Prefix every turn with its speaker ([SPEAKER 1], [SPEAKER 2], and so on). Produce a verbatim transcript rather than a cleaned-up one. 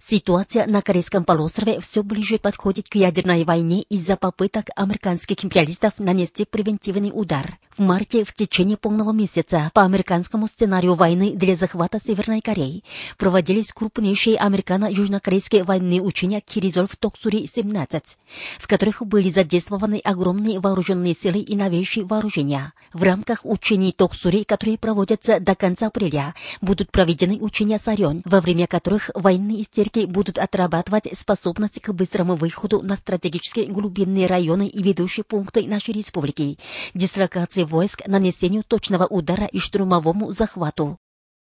[SPEAKER 1] Ситуация на Корейском полуострове все ближе подходит к ядерной войне из-за попыток американских империалистов нанести превентивный удар. В марте в течение полного месяца по американскому сценарию войны для захвата Северной Кореи проводились крупнейшие американо-южнокорейские военные учения Киризол в Токсури-семнадцать, в которых были задействованы огромные вооруженные силы и новейшие вооружения. В рамках учений Токсури, которые проводятся до конца апреля, будут проведены учения Сарён, во время которых военные истерики будут отрабатывать способность к быстрому выходу на стратегические глубинные районы и ведущие пункты нашей республики, дислокации войск, нанесению точного удара и штурмовому захвату.